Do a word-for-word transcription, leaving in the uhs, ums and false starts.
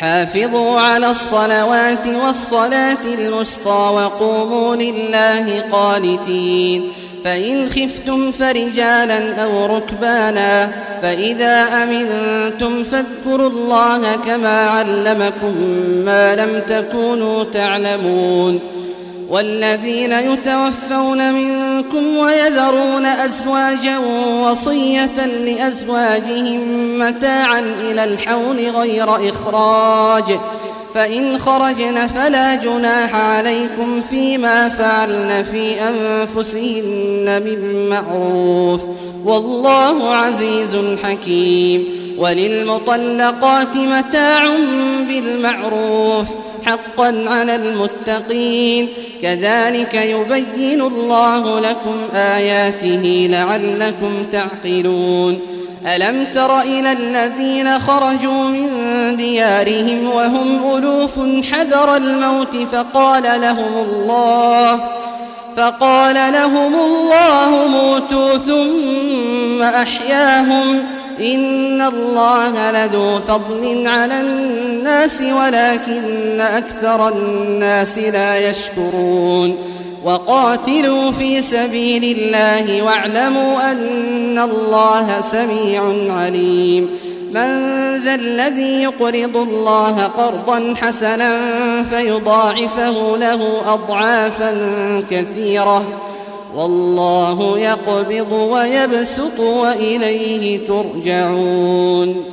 حافظوا على الصلوات والصلاة الوسطى وقوموا لله قانتين. فإن خفتم فرجالا أو ركبانا فإذا أمنتم فاذكروا الله كما علمكم ما لم تكونوا تعلمون. والذين يتوفون منكم ويذرون أزواجا وصية لأزواجهم متاعا إلى الحول غير إخراج، فإن خرجن فلا جناح عليكم فيما فعلن في أنفسهن من معروف، والله عزيز حكيم. وللمطلقات متاع بالمعروف حقا على المتقين، كذلك يبين الله لكم آياته لعلكم تعقلون. ألم تر إلى الذين خرجوا من ديارهم وهم ألوف حذر الموت فقال لهم الله فقال لهم الله موتوا ثم أحياهم، إن الله لذو فضل على الناس ولكن أكثر الناس لا يشكرون. وقاتلوا في سبيل الله واعلموا أن الله سميع عليم. من ذا الذي يقرض الله قرضا حسنا فيضاعفه له أضعافا كثيرة، والله يقبض ويبسط وإليه ترجعون.